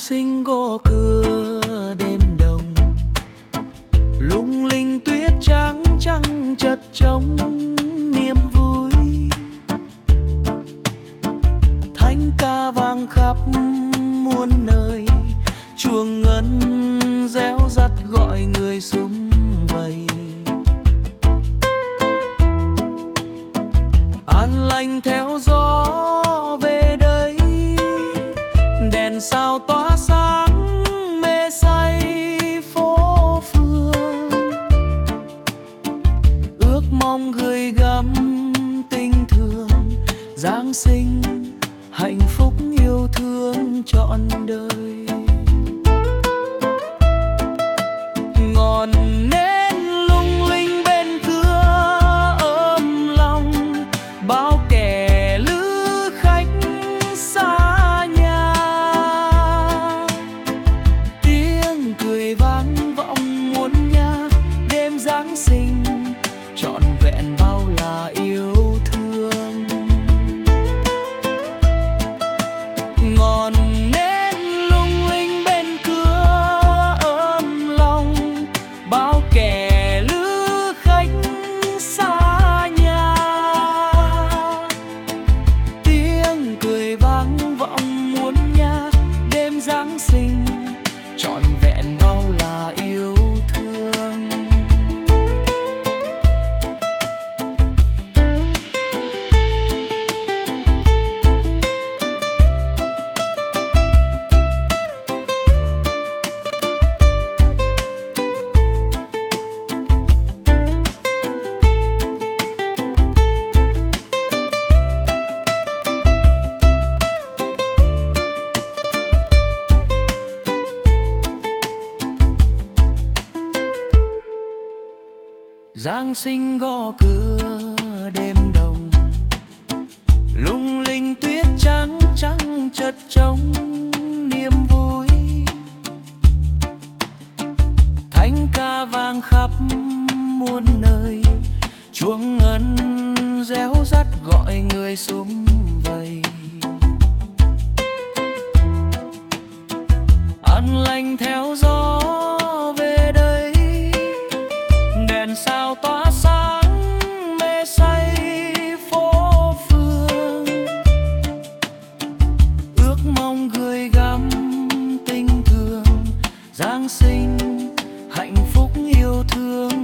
sinh gõ cửa đêm đông, lung linh tuyết trắng trăng chật trống niềm vui. Thánh ca vang khắp muôn nơi, chuông ngân réo rắt gọi người sum vầy. An lành theo gió về đây, đèn sao tỏa sáng mê say phố phường. Ước mong gửi gắm tình thương, Giáng sinh hạnh phúc yêu thương trọn đời. Ngọn nến lung linh bên cửa ấm lòng, bao kẻ lữ khách xa nhà. Tiếng cười vang vọng muôn nhà, đêm Giáng sinh trọn vẹn bao là yêu thương. Ngọn nến lung linh bên cửa ấm lòng, bao kẻ lữ khách xa nhà. Tiếng cười vang vọng muôn nhà, đêm Giáng sinh trọn vẹn bao là yêu thương. Giáng sinh gõ cửa đêm đông, lung linh tuyết trắng trăng chật trống niềm vui. Thánh ca vang khắp muôn nơi, chuông ngân réo rắt gọi người sum vầy. An lành theo gió về đây, đèn sao tỏa sáng mê say phố phường. Ước mong gửi gắm tình thương, Giáng sinh hạnh phúc yêu thương